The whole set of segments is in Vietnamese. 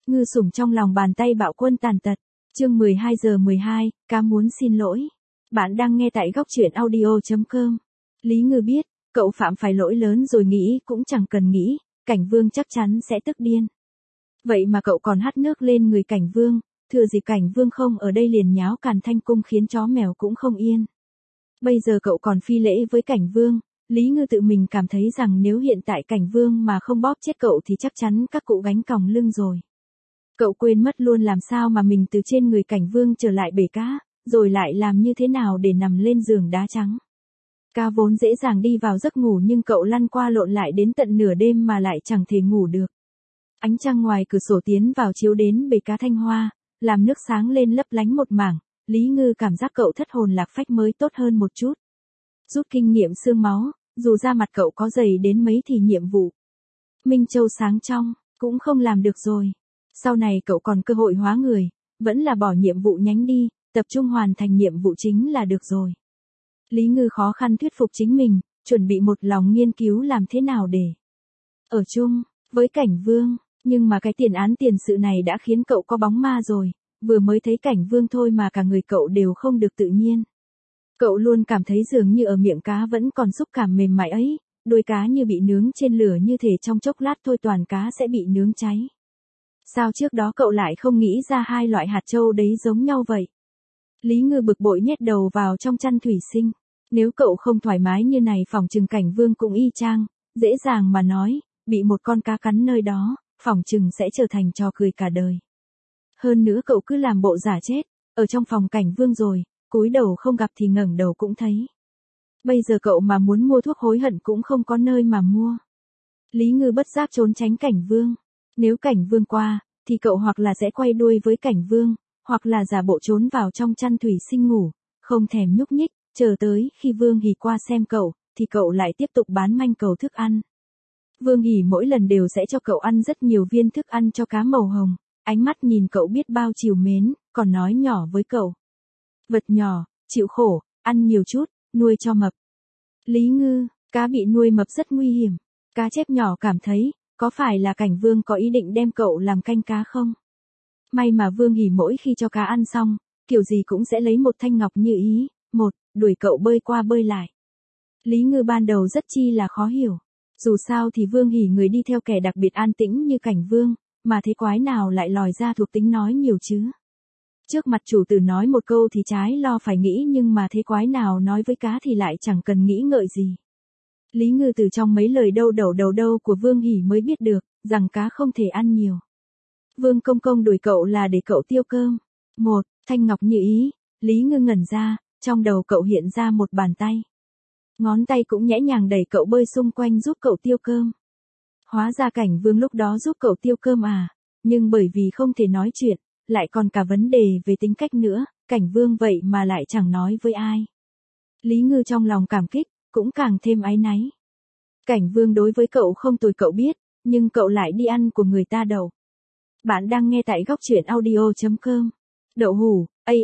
Ngư sủng trong lòng bàn tay bạo quân tàn tật. Chương 12:12, cá muốn xin lỗi. Bạn đang nghe tại góc truyện audio.com. Lý Ngư biết, cậu phạm phải lỗi lớn rồi nghĩ cũng chẳng cần nghĩ, Cảnh Vương chắc chắn sẽ tức điên. Vậy mà cậu còn hắt nước lên người Cảnh Vương, thừa dịp Cảnh Vương không ở đây liền nháo càn thanh cung khiến chó mèo cũng không yên. Bây giờ cậu còn phi lễ với Cảnh Vương, Lý Ngư tự mình cảm thấy rằng nếu hiện tại Cảnh Vương mà không bóp chết cậu thì chắc chắn các cụ gánh còng lưng rồi. Cậu quên mất luôn làm sao mà mình từ trên người Cảnh Vương trở lại bể cá, rồi lại làm như thế nào để nằm lên giường đá trắng. Cá vốn dễ dàng đi vào giấc ngủ nhưng cậu lăn qua lộn lại đến tận nửa đêm mà lại chẳng thể ngủ được. Ánh trăng ngoài cửa sổ tiến vào chiếu đến bể cá thanh hoa, làm nước sáng lên lấp lánh một mảng, Lý Ngư cảm giác cậu thất hồn lạc phách mới tốt hơn một chút. Rút kinh nghiệm xương máu, dù da mặt cậu có dày đến mấy thì nhiệm vụ Minh Châu sáng trong, cũng không làm được rồi. Sau này cậu còn cơ hội hóa người, vẫn là bỏ nhiệm vụ nhánh đi, tập trung hoàn thành nhiệm vụ chính là được rồi. Lý Ngư khó khăn thuyết phục chính mình, chuẩn bị một lòng nghiên cứu làm thế nào để ở chung với Cảnh Vương, nhưng mà cái tiền án tiền sự này đã khiến cậu có bóng ma rồi, vừa mới thấy Cảnh Vương thôi mà cả người cậu đều không được tự nhiên. Cậu luôn cảm thấy dường như ở miệng cá vẫn còn xúc cảm mềm mại ấy, đuôi cá như bị nướng trên lửa như thể trong chốc lát thôi toàn cá sẽ bị nướng cháy. Sao trước đó cậu lại không nghĩ ra hai loại hạt châu đấy giống nhau vậy? Lý Ngư bực bội nhét đầu vào trong chăn thủy sinh. Nếu cậu không thoải mái như này phỏng chừng Cảnh Vương cũng y chang, dễ dàng mà nói, bị một con cá cắn nơi đó, phỏng chừng sẽ trở thành trò cười cả đời. Hơn nữa cậu cứ làm bộ giả chết, ở trong phòng Cảnh Vương rồi, cúi đầu không gặp thì ngẩng đầu cũng thấy. Bây giờ cậu mà muốn mua thuốc hối hận cũng không có nơi mà mua. Lý Ngư bất giác trốn tránh Cảnh Vương. Nếu Cảnh Vương qua, thì cậu hoặc là sẽ quay đuôi với Cảnh Vương, hoặc là giả bộ trốn vào trong chăn thủy sinh ngủ, không thèm nhúc nhích, chờ tới khi Vương Hỉ qua xem cậu, thì cậu lại tiếp tục bán manh cầu thức ăn. Vương Hỉ mỗi lần đều sẽ cho cậu ăn rất nhiều viên thức ăn cho cá màu hồng, ánh mắt nhìn cậu biết bao trìu mến, còn nói nhỏ với cậu. Vật nhỏ, chịu khổ, ăn nhiều chút, nuôi cho mập. Lý Ngư, cá bị nuôi mập rất nguy hiểm. Cá chép nhỏ cảm thấy, có phải là Cảnh Vương có ý định đem cậu làm canh cá không? May mà Vương Hỉ mỗi khi cho cá ăn xong, kiểu gì cũng sẽ lấy một thanh ngọc như ý, đuổi cậu bơi qua bơi lại. Lý Ngư ban đầu rất chi là khó hiểu. Dù sao thì Vương Hỉ người đi theo kẻ đặc biệt an tĩnh như Cảnh Vương, mà thế quái nào lại lòi ra thuộc tính nói nhiều chứ? Trước mặt chủ tử nói một câu thì trái lo phải nghĩ nhưng mà thế quái nào nói với cá thì lại chẳng cần nghĩ ngợi gì. Lý Ngư từ trong mấy lời đâu của Vương Hỉ mới biết được, rằng cá không thể ăn nhiều. Vương Công Công đuổi cậu là để cậu tiêu cơm. Thanh ngọc như ý, Lý Ngư ngẩn ra, trong đầu cậu hiện ra một bàn tay. Ngón tay cũng nhẹ nhàng đẩy cậu bơi xung quanh giúp cậu tiêu cơm. Hóa ra Cảnh Vương lúc đó giúp cậu tiêu cơm à, nhưng bởi vì không thể nói chuyện, lại còn cả vấn đề về tính cách nữa, Cảnh Vương vậy mà lại chẳng nói với ai. Lý Ngư trong lòng cảm kích, cũng càng thêm áy náy. Cảnh Vương đối với cậu không tồi cậu biết, nhưng cậu lại đi ăn của người ta đậu. Bạn đang nghe tại góc truyện audio.com. Đậu hủ,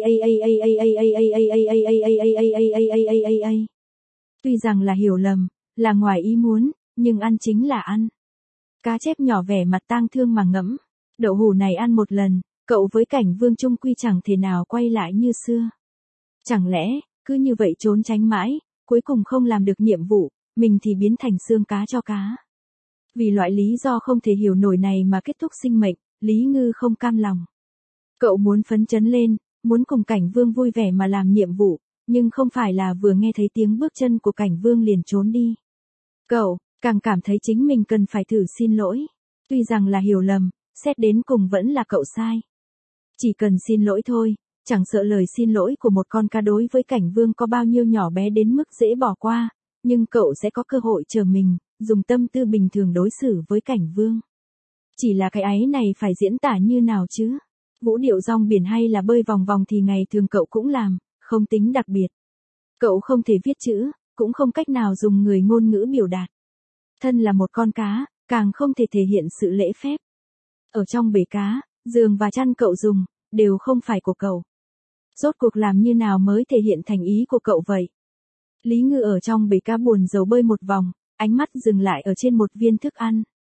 Tuy rằng là hiểu lầm, là ngoài ý muốn, nhưng ăn chính là ăn. Cá chép nhỏ vẻ mặt tang thương mà ngẫm. Đậu hủ này ăn một lần, cậu với Cảnh Vương chung quy chẳng thể nào quay lại như xưa. Chẳng lẽ, cứ như vậy trốn tránh mãi, cuối cùng không làm được nhiệm vụ, mình thì biến thành xương cá cho cá. Vì loại lý do không thể hiểu nổi này mà kết thúc sinh mệnh, Lý Ngư không cam lòng. Cậu muốn phấn chấn lên, muốn cùng Cảnh Vương vui vẻ mà làm nhiệm vụ, nhưng không phải là vừa nghe thấy tiếng bước chân của Cảnh Vương liền trốn đi. Cậu, càng cảm thấy chính mình cần phải thử xin lỗi. Tuy rằng là hiểu lầm, xét đến cùng vẫn là cậu sai. Chỉ cần xin lỗi thôi, chẳng sợ lời xin lỗi của một con cá đối với Cảnh Vương có bao nhiêu nhỏ bé đến mức dễ bỏ qua, nhưng cậu sẽ có cơ hội chờ mình, dùng tâm tư bình thường đối xử với Cảnh Vương. Chỉ là cái áy này phải diễn tả như nào chứ? Vũ điệu rong biển hay là bơi vòng vòng thì ngày thường cậu cũng làm, không tính đặc biệt. Cậu không thể viết chữ, cũng không cách nào dùng người ngôn ngữ biểu đạt. Thân là một con cá, càng không thể thể hiện sự lễ phép. Ở trong bể cá, giường và chăn cậu dùng, đều không phải của cậu. Rốt cuộc làm như nào mới thể hiện thành ý của cậu vậy? Lý Ngư ở trong bể cá buồn rầu bơi một vòng, ánh mắt dừng lại ở trên một viên thức ăn.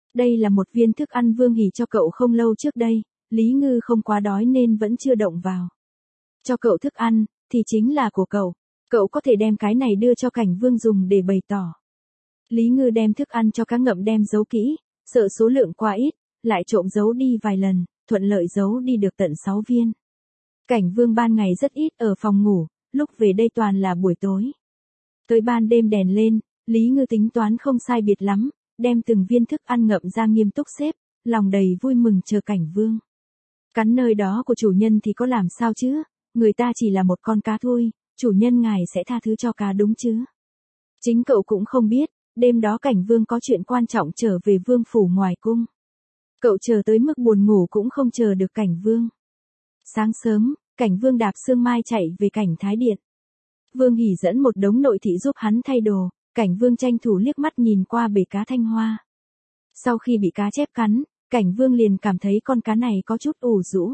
Đây là một viên thức ăn Vương Hỷ cho cậu không lâu trước đây, Lý Ngư không quá đói nên vẫn chưa động vào. Cho cậu thức ăn, thì chính là của cậu có thể đem cái này đưa cho Cảnh Vương dùng để bày tỏ. Lý Ngư đem thức ăn cho cá ngậm đem giấu kỹ, sợ số lượng quá ít, lại trộm giấu đi vài lần, thuận lợi giấu đi được tận 6 viên. Cảnh Vương ban ngày rất ít ở phòng ngủ, lúc về đây toàn là buổi tối. Tới ban đêm đèn lên, Lý Ngư tính toán không sai biệt lắm, đem từng viên thức ăn ngậm ra nghiêm túc xếp, lòng đầy vui mừng chờ Cảnh Vương. Cắn nơi đó của chủ nhân thì có làm sao chứ, người ta chỉ là một con cá thôi, chủ nhân ngài sẽ tha thứ cho cá đúng chứ. Chính cậu cũng không biết, đêm đó Cảnh Vương có chuyện quan trọng trở về vương phủ ngoài cung. Cậu chờ tới mức buồn ngủ cũng không chờ được Cảnh Vương. Sáng sớm, Cảnh Vương đạp sương mai chạy về Cảnh Thái Điện. Vương Hỷ dẫn một đống nội thị giúp hắn thay đồ, Cảnh Vương tranh thủ liếc mắt nhìn qua bể cá Thanh Hoa. Sau khi bị cá chép cắn, Cảnh Vương liền cảm thấy con cá này có chút ủ rũ.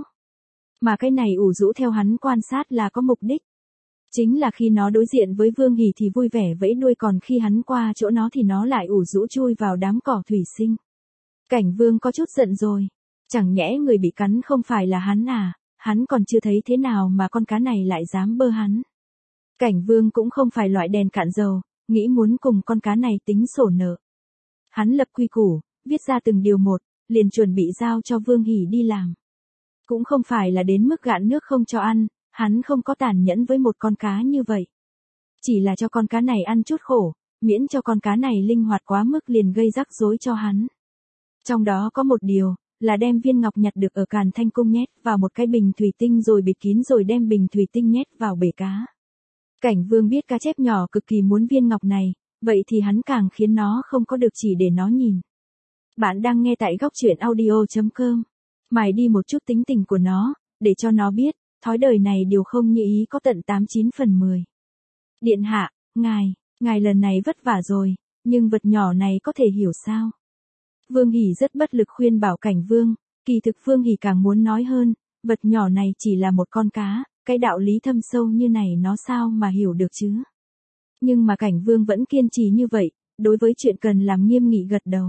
Mà cái này ủ rũ theo hắn quan sát là có mục đích. Chính là khi nó đối diện với Vương Hỷ thì vui vẻ vẫy đuôi, còn khi hắn qua chỗ nó thì nó lại ủ rũ chui vào đám cỏ thủy sinh. Cảnh Vương có chút giận rồi. Chẳng nhẽ người bị cắn không phải là hắn à, hắn còn chưa thấy thế nào mà con cá này lại dám bơ hắn. Cảnh Vương cũng không phải loại đèn cạn dầu, nghĩ muốn cùng con cá này tính sổ nợ. Hắn lập quy củ, viết ra từng điều một, liền chuẩn bị giao cho Vương Hỷ đi làm. Cũng không phải là đến mức gạn nước không cho ăn, hắn không có tàn nhẫn với một con cá như vậy. Chỉ là cho con cá này ăn chút khổ, miễn cho con cá này linh hoạt quá mức liền gây rắc rối cho hắn. Trong đó có một điều, là đem viên ngọc nhặt được ở Càn Thanh Cung nhét vào một cái bình thủy tinh rồi bịt kín rồi đem bình thủy tinh nhét vào bể cá. Cảnh Vương biết cá chép nhỏ cực kỳ muốn viên ngọc này, vậy thì hắn càng khiến nó không có được chỉ để nó nhìn. Bạn đang nghe tại góc truyện audio.com. Mài đi một chút tính tình của nó, để cho nó biết, thói đời này điều không như ý có tận 89 phần 10. Điện hạ, ngài lần này vất vả rồi, nhưng vật nhỏ này có thể hiểu sao? Vương Hỷ rất bất lực khuyên bảo Cảnh Vương, kỳ thực Vương Hỷ càng muốn nói hơn, vật nhỏ này chỉ là một con cá, cái đạo lý thâm sâu như này nó sao mà hiểu được chứ? Nhưng mà Cảnh Vương vẫn kiên trì như vậy, đối với chuyện cần làm nghiêm nghị gật đầu.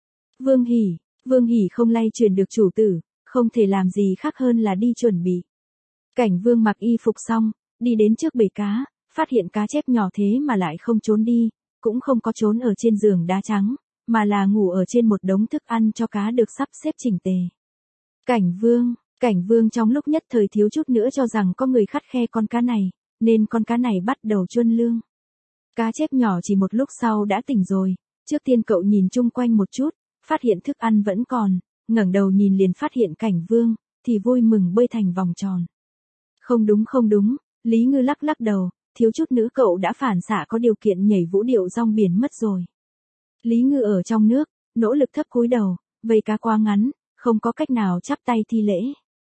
Vương Hỷ không lay chuyển được chủ tử, không thể làm gì khác hơn là đi chuẩn bị. Cảnh Vương mặc y phục xong, đi đến trước bể cá, phát hiện cá chép nhỏ thế mà lại không trốn đi, cũng không có trốn ở trên giường đá trắng, mà là ngủ ở trên một đống thức ăn cho cá được sắp xếp chỉnh tề. Cảnh Vương trong lúc nhất thời thiếu chút nữa cho rằng có người khắt khe con cá này, nên con cá này bắt đầu chuân lương. Cá chép nhỏ chỉ một lúc sau đã tỉnh rồi, trước tiên cậu nhìn chung quanh một chút, phát hiện thức ăn vẫn còn, ngẩng đầu nhìn liền phát hiện Cảnh Vương, thì vui mừng bơi thành vòng tròn. Không đúng, Lý Ngư lắc đầu, thiếu chút nữa cậu đã phản xạ có điều kiện nhảy vũ điệu rong biển mất rồi. Lý Ngư ở trong nước, nỗ lực thấp cúi đầu, vây cá quá ngắn, không có cách nào chắp tay thi lễ.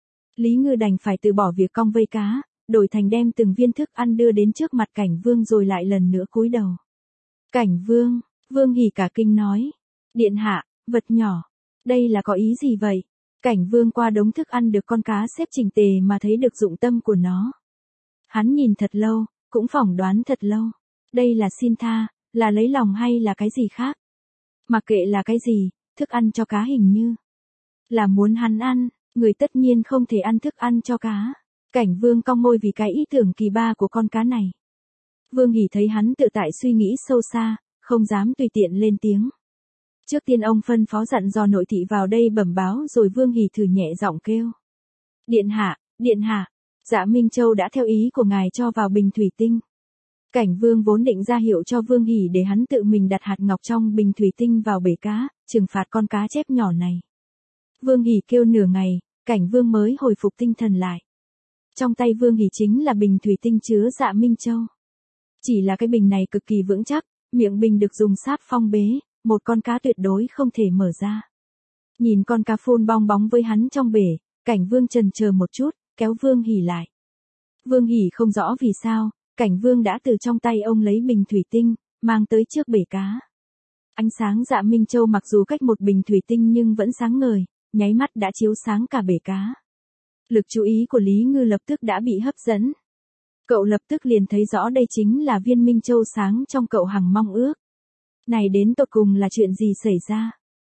Lý Ngư đành phải từ bỏ việc cong vây cá, đổi thành đem từng viên thức ăn đưa đến trước mặt Cảnh Vương rồi lại lần nữa cúi đầu. Cảnh Vương, Vương Hỷ cả kinh nói, điện hạ, vật nhỏ, đây là có ý gì vậy? Cảnh Vương qua đống thức ăn được con cá xếp chỉnh tề mà thấy được dụng tâm của nó. Hắn nhìn thật lâu, cũng phỏng đoán thật lâu. Đây là xin tha, là lấy lòng hay là cái gì khác? Mặc kệ là cái gì, thức ăn cho cá hình như là muốn hắn ăn, người tất nhiên không thể ăn thức ăn cho cá. Cảnh Vương cong môi vì cái ý tưởng kỳ ba của con cá này. Vương Hỷ thấy hắn tự tại suy nghĩ sâu xa, không dám tùy tiện lên tiếng. Trước tiên ông phân phó dặn dò nội thị vào đây bẩm báo rồi Vương Hỷ thử nhẹ giọng kêu. Điện hạ, Dạ Minh Châu đã theo ý của ngài cho vào bình thủy tinh. Cảnh Vương vốn định ra hiệu cho Vương Hỷ để hắn tự mình đặt hạt ngọc trong bình thủy tinh vào bể cá, trừng phạt con cá chép nhỏ này. Vương Hỷ kêu nửa ngày, Cảnh Vương mới hồi phục tinh thần lại. Trong tay Vương Hỷ chính là bình thủy tinh chứa Dạ Minh Châu. Chỉ là cái bình này cực kỳ vững chắc, miệng bình được dùng sáp phong bế, một con cá tuyệt đối không thể mở ra. Nhìn con cá phun bong bóng với hắn trong bể, Cảnh Vương chần chờ một chút, kéo Vương Hỷ lại. Vương Hỷ không rõ vì sao, Cảnh Vương đã từ trong tay ông lấy bình thủy tinh, mang tới trước bể cá. Ánh sáng Dạ Minh Châu mặc dù cách một bình thủy tinh nhưng vẫn sáng ngời, nháy mắt đã chiếu sáng cả bể cá. Lực chú ý của Lý Ngư lập tức đã bị hấp dẫn. Cậu lập tức liền thấy rõ đây chính là viên Minh Châu sáng trong cậu hằng mong ước. Này đến tột cùng là chuyện gì xảy ra?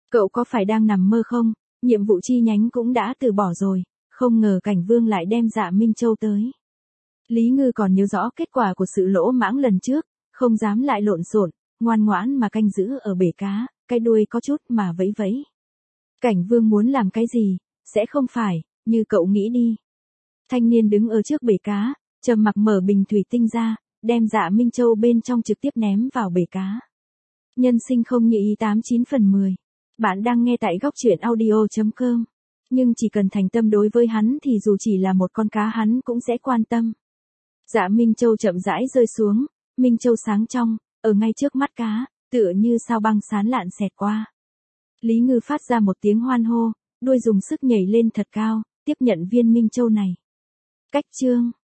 Cậu có phải đang nằm mơ không? Nhiệm vụ chi nhánh cũng đã từ bỏ rồi, không ngờ Cảnh Vương lại đem Dạ Minh Châu tới. Lý Ngư còn nhớ rõ kết quả của sự lỗ mãng lần trước, không dám lại lộn xộn, ngoan ngoãn mà canh giữ ở bể cá, cái đuôi có chút mà vẫy vẫy. Cảnh Vương muốn làm cái gì, sẽ không phải, như cậu nghĩ đi. Thanh niên đứng ở trước bể cá, trầm mặc mở bình thủy tinh ra, đem Dạ Minh Châu bên trong trực tiếp ném vào bể cá. Nhân sinh không như ý 89/10. Bạn đang nghe tại góc truyện audio.com. Nhưng chỉ cần thành tâm đối với hắn thì dù chỉ là một con cá hắn cũng sẽ quan tâm. Dạ Minh Châu chậm rãi rơi xuống, Minh Châu sáng trong, ở ngay trước mắt cá, tựa như sao băng sán lạn xẹt qua. Lý Ngư phát ra một tiếng hoan hô, đuôi dùng sức nhảy lên thật cao, tiếp nhận viên Minh Châu này. Cách chương